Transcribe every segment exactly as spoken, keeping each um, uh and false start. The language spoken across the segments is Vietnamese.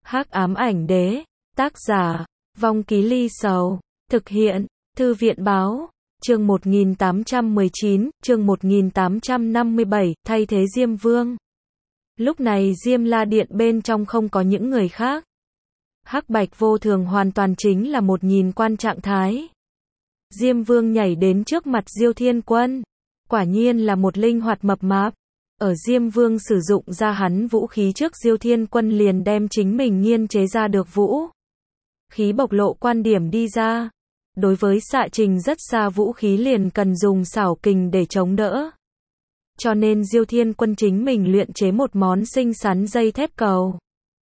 Hắc ám ảnh đế, tác giả, Vong Ký Ly Sầu, thực hiện, Thư viện báo, chương một nghìn tám trăm mười chín, chương một nghìn tám trăm năm mươi bảy, thay thế Diêm Vương. Lúc này Diêm La Điện bên trong không có những người khác. Hắc Bạch Vô Thường hoàn toàn chính là một nhìn quan trạng thái. Diêm Vương nhảy đến trước mặt Diêu Thiên Quân, quả nhiên là một linh hoạt mập mạp. Ở Diêm Vương sử dụng ra hắn vũ khí trước, Diêu Thiên Quân liền đem chính mình nghiên chế ra được vũ khí bộc lộ quan điểm đi ra. Đối với xạ trình rất xa vũ khí liền cần dùng xảo kình để chống đỡ. Cho nên Diêu Thiên Quân chính mình luyện chế một món xinh xắn dây thép cầu.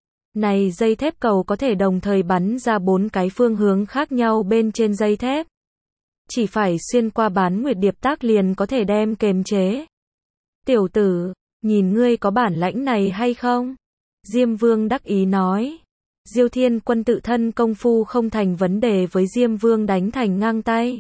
Này dây thép cầu có thể đồng thời bắn ra bốn cái phương hướng khác nhau bên trên dây thép. Chỉ phải xuyên qua bán nguyệt điệp tác liền có thể đem kềm chế. Tiểu tử, nhìn ngươi có bản lãnh này hay không? Diêm Vương đắc ý nói. Diêu Thiên Quân tự thân công phu không thành vấn đề với Diêm Vương đánh thành ngang tay.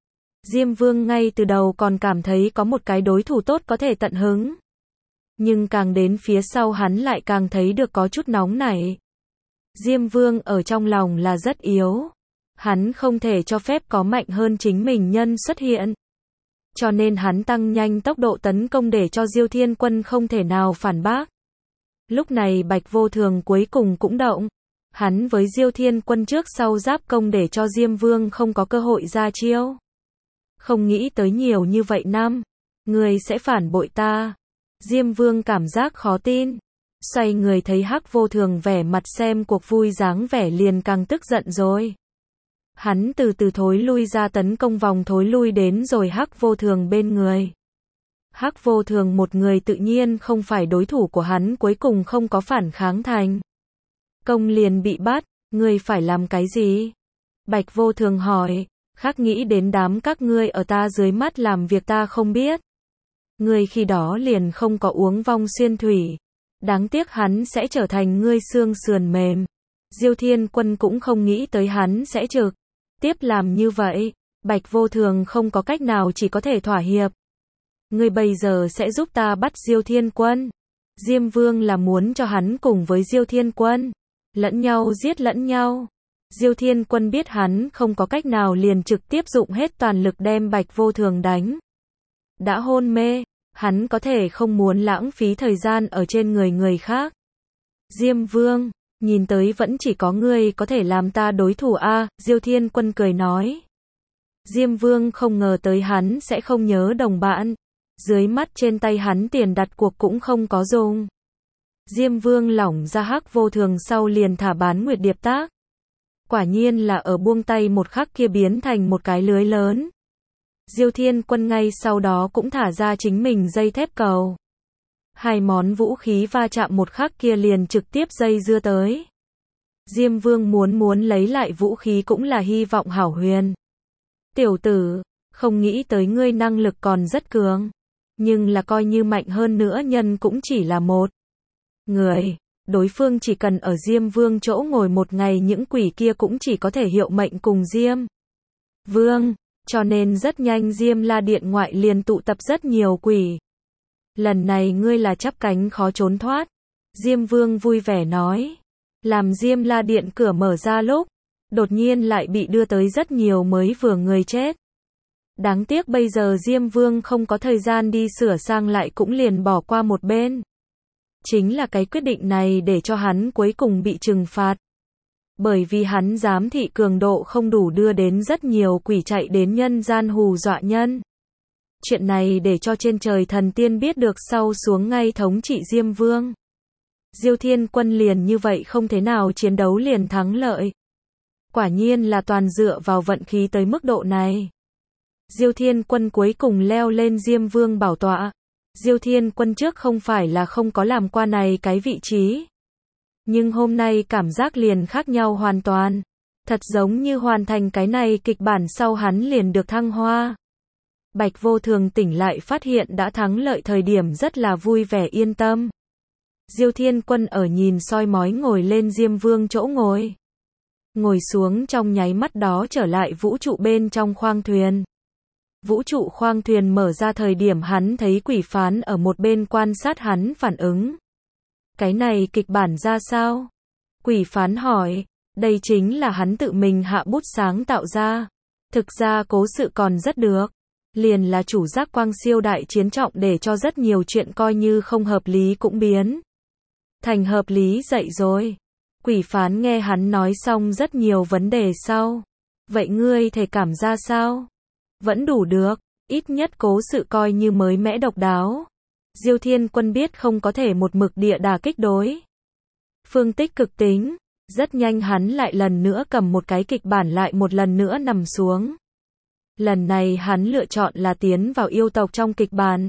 Diêm Vương ngay từ đầu còn cảm thấy có một cái đối thủ tốt có thể tận hứng. Nhưng càng đến phía sau hắn lại càng thấy được có chút nóng nảy. Diêm Vương ở trong lòng là rất yếu. Hắn không thể cho phép có mạnh hơn chính mình nhân xuất hiện. Cho nên hắn tăng nhanh tốc độ tấn công để cho Diêu Thiên Quân không thể nào phản bác. Lúc này Bạch Vô Thường cuối cùng cũng động. Hắn với Diêu Thiên Quân trước sau giáp công để cho Diêm Vương không có cơ hội ra chiêu. Không nghĩ tới nhiều như vậy năm, người sẽ phản bội ta. Diêm Vương cảm giác khó tin. Xoay người thấy Hắc Vô Thường vẻ mặt xem cuộc vui dáng vẻ liền càng tức giận rồi. Hắn từ từ thối lui ra tấn công vòng thối lui đến rồi Hắc Vô Thường bên người. Hắc Vô Thường một người tự nhiên không phải đối thủ của hắn, cuối cùng không có phản kháng thành công liền bị bắt. Ngươi phải làm cái gì? Bạch Vô Thường hỏi. Khác nghĩ đến đám các ngươi ở ta dưới mắt làm việc ta không biết. Ngươi khi đó liền không có uống vong xuyên thủy. Đáng tiếc hắn sẽ trở thành ngươi xương sườn mềm. Diêu Thiên Quân cũng không nghĩ tới hắn sẽ trực tiếp làm như vậy. Bạch Vô Thường không có cách nào, chỉ có thể thỏa hiệp. Ngươi bây giờ sẽ giúp ta bắt Diêu Thiên Quân. Diêm Vương là muốn cho hắn cùng với Diêu Thiên Quân lẫn nhau giết lẫn nhau. Diêu Thiên Quân biết hắn không có cách nào liền trực tiếp dụng hết toàn lực đem Bạch Vô Thường đánh. Đã hôn mê, hắn có thể không muốn lãng phí thời gian ở trên người người khác. Diêm Vương, nhìn tới vẫn chỉ có ngươi có thể làm ta đối thủ a. Diêu Thiên Quân cười nói. Diêm Vương không ngờ tới hắn sẽ không nhớ đồng bạn. Dưới mắt trên tay hắn tiền đặt cuộc cũng không có dùng. Diêm Vương lỏng ra Hắc Vô Thường sau liền thả bán nguyệt điệp tác. Quả nhiên là ở buông tay một khắc kia biến thành một cái lưới lớn. Diêu Thiên Quân ngay sau đó cũng thả ra chính mình dây thép cầu. Hai món vũ khí va chạm một khắc kia liền trực tiếp dây dưa tới. Diêm Vương muốn muốn lấy lại vũ khí cũng là hy vọng hảo huyền. Tiểu tử, không nghĩ tới ngươi năng lực còn rất cường. Nhưng là coi như mạnh hơn nữa nhân cũng chỉ là một người. Đối phương chỉ cần ở Diêm Vương chỗ ngồi một ngày, những quỷ kia cũng chỉ có thể hiệu mệnh cùng Diêm Vương. Cho nên rất nhanh Diêm La Điện ngoại liền tụ tập rất nhiều quỷ. Lần này ngươi là chắp cánh khó trốn thoát. Diêm Vương vui vẻ nói. Làm Diêm La Điện cửa mở ra lúc, đột nhiên lại bị đưa tới rất nhiều mới vừa người chết. Đáng tiếc bây giờ Diêm Vương không có thời gian đi sửa sang lại, cũng liền bỏ qua một bên. Chính là cái quyết định này để cho hắn cuối cùng bị trừng phạt. Bởi vì hắn giám thị cường độ không đủ đưa đến rất nhiều quỷ chạy đến nhân gian hù dọa nhân. Chuyện này để cho trên trời thần tiên biết được sau xuống ngay thống trị Diêm Vương. Diêu Thiên Quân liền như vậy không thế nào chiến đấu liền thắng lợi. Quả nhiên là toàn dựa vào vận khí tới mức độ này. Diêu Thiên Quân cuối cùng leo lên Diêm Vương bảo tọa. Diêu Thiên Quân trước không phải là không có làm qua này cái vị trí. Nhưng hôm nay cảm giác liền khác nhau hoàn toàn. Thật giống như hoàn thành cái này kịch bản sau hắn liền được thăng hoa. Bạch Vô Thường tỉnh lại phát hiện đã thắng lợi thời điểm rất là vui vẻ yên tâm. Diêu Thiên Quân ở nhìn soi mói ngồi lên Diêm Vương chỗ ngồi. Ngồi xuống trong nháy mắt đó trở lại vũ trụ bên trong khoang thuyền. Vũ trụ khoang thuyền mở ra thời điểm hắn thấy quỷ phán ở một bên quan sát hắn phản ứng. Cái này kịch bản ra sao? Quỷ phán hỏi, đây chính là hắn tự mình hạ bút sáng tạo ra. Thực ra cố sự còn rất được. Liền là chủ giác quang siêu đại chiến trọng để cho rất nhiều chuyện coi như không hợp lý cũng biến thành hợp lý dậy rồi. Quỷ phán nghe hắn nói xong rất nhiều vấn đề sau. Vậy ngươi thể cảm ra sao? Vẫn đủ được, ít nhất cố sự coi như mới mẻ độc đáo. Diêu Thiên Quân biết không có thể một mực địa đà kích đối phương tích cực tính. Rất nhanh hắn lại lần nữa cầm một cái kịch bản lại một lần nữa nằm xuống. Lần này hắn lựa chọn là tiến vào yêu tộc trong kịch bản.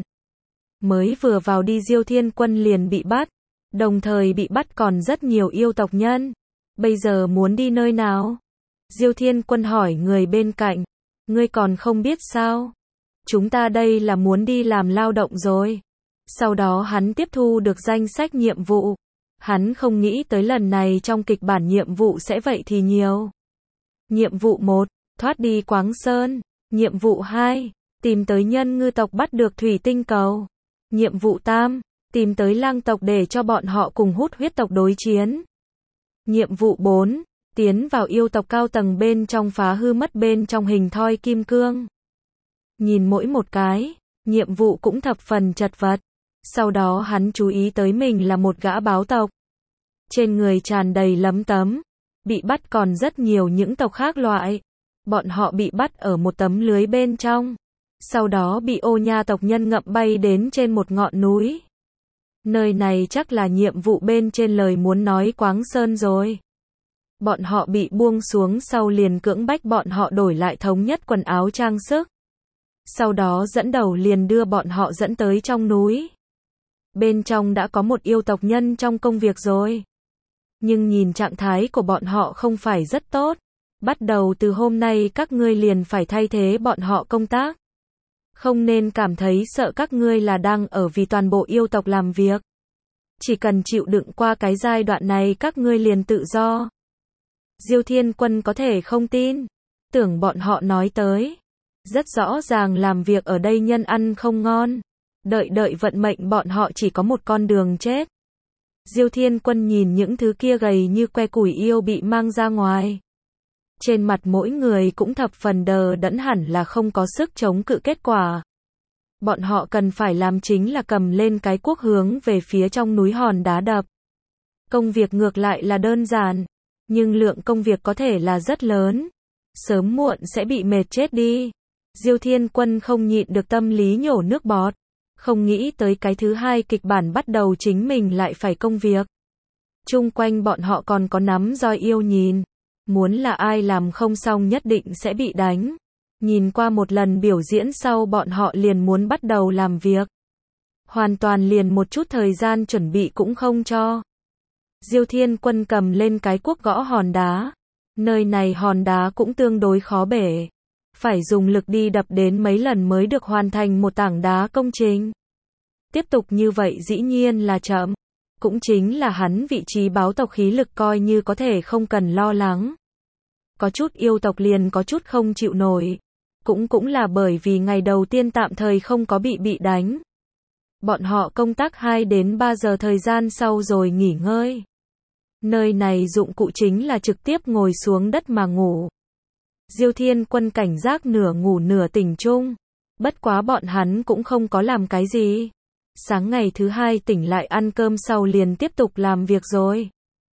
Mới vừa vào đi Diêu Thiên Quân liền bị bắt. Đồng thời bị bắt còn rất nhiều yêu tộc nhân. Bây giờ muốn đi nơi nào? Diêu Thiên Quân hỏi người bên cạnh. Ngươi còn không biết sao? Chúng ta đây là muốn đi làm lao động rồi. Sau đó hắn tiếp thu được danh sách nhiệm vụ. Hắn không nghĩ tới lần này trong kịch bản nhiệm vụ sẽ vậy thì nhiều. Nhiệm vụ một, thoát đi Quáng Sơn. Nhiệm vụ hai, tìm tới nhân ngư tộc bắt được thủy tinh cầu. Nhiệm vụ tam, tìm tới lang tộc để cho bọn họ cùng hút huyết tộc đối chiến. Nhiệm vụ bốn, tiến vào yêu tộc cao tầng bên trong phá hư mất bên trong hình thoi kim cương. Nhìn mỗi một cái, nhiệm vụ cũng thập phần chật vật. Sau đó hắn chú ý tới mình là một gã báo tộc. Trên người tràn đầy lấm tấm. Bị bắt còn rất nhiều những tộc khác loại. Bọn họ bị bắt ở một tấm lưới bên trong. Sau đó bị ô nha tộc nhân ngậm bay đến trên một ngọn núi. Nơi này chắc là nhiệm vụ bên trên lời muốn nói Quáng Sơn rồi. Bọn họ bị buông xuống sau liền cưỡng bách bọn họ đổi lại thống nhất quần áo trang sức. Sau đó dẫn đầu liền đưa bọn họ dẫn tới trong núi. Bên trong đã có một yêu tộc nhân trong công việc rồi. Nhưng nhìn trạng thái của bọn họ không phải rất tốt. Bắt đầu từ hôm nay các ngươi liền phải thay thế bọn họ công tác. Không nên cảm thấy sợ các ngươi là đang ở vì toàn bộ yêu tộc làm việc. Chỉ cần chịu đựng qua cái giai đoạn này các ngươi liền tự do. Diêu Thiên Quân có thể không tin. Tưởng bọn họ nói tới. Rất rõ ràng làm việc ở đây nhân ăn không ngon. Đợi đợi vận mệnh bọn họ chỉ có một con đường chết. Diêu Thiên Quân nhìn những thứ kia gầy như que củi yêu bị mang ra ngoài. Trên mặt mỗi người cũng thập phần đờ đẫn hẳn là không có sức chống cự kết quả. Bọn họ cần phải làm chính là cầm lên cái cuốc hướng về phía trong núi hòn đá đập. Công việc ngược lại là đơn giản. Nhưng lượng công việc có thể là rất lớn. Sớm muộn sẽ bị mệt chết đi. Diêu Thiên Quân không nhịn được tâm lý nhổ nước bọt. Không nghĩ tới cái thứ hai kịch bản bắt đầu chính mình lại phải công việc. Chung quanh bọn họ còn có nắm roi yêu nhìn. Muốn là ai làm không xong nhất định sẽ bị đánh. Nhìn qua một lần biểu diễn sau bọn họ liền muốn bắt đầu làm việc. Hoàn toàn liền một chút thời gian chuẩn bị cũng không cho. Diêu Thiên Quân cầm lên cái cuốc gõ hòn đá. Nơi này hòn đá cũng tương đối khó bể. Phải dùng lực đi đập đến mấy lần mới được hoàn thành một tảng đá công trình. Tiếp tục như vậy dĩ nhiên là chậm. Cũng chính là hắn vị trí báo tộc khí lực coi như có thể không cần lo lắng. Có chút yêu tộc liền có chút không chịu nổi. Cũng cũng là bởi vì ngày đầu tiên tạm thời không có bị bị đánh. Bọn họ công tác hai đến ba giờ thời gian sau rồi nghỉ ngơi. Nơi này dụng cụ chính là trực tiếp ngồi xuống đất mà ngủ. Diêu Thiên Quân cảnh giác nửa ngủ nửa tỉnh chung. Bất quá bọn hắn cũng không có làm cái gì. Sáng ngày thứ hai tỉnh lại ăn cơm sau liền tiếp tục làm việc rồi.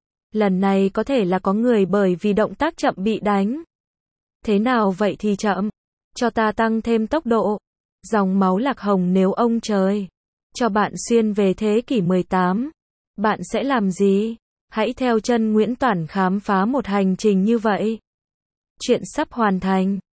Lần này có thể là có người bởi vì động tác chậm bị đánh. Thế nào vậy thì chậm? Cho ta tăng thêm tốc độ. Dòng máu lạc hồng nếu ông trời cho bạn xuyên về thế kỷ mười tám. Bạn sẽ làm gì? Hãy theo chân Nguyễn Toản khám phá một hành trình như vậy. Chuyện sắp hoàn thành.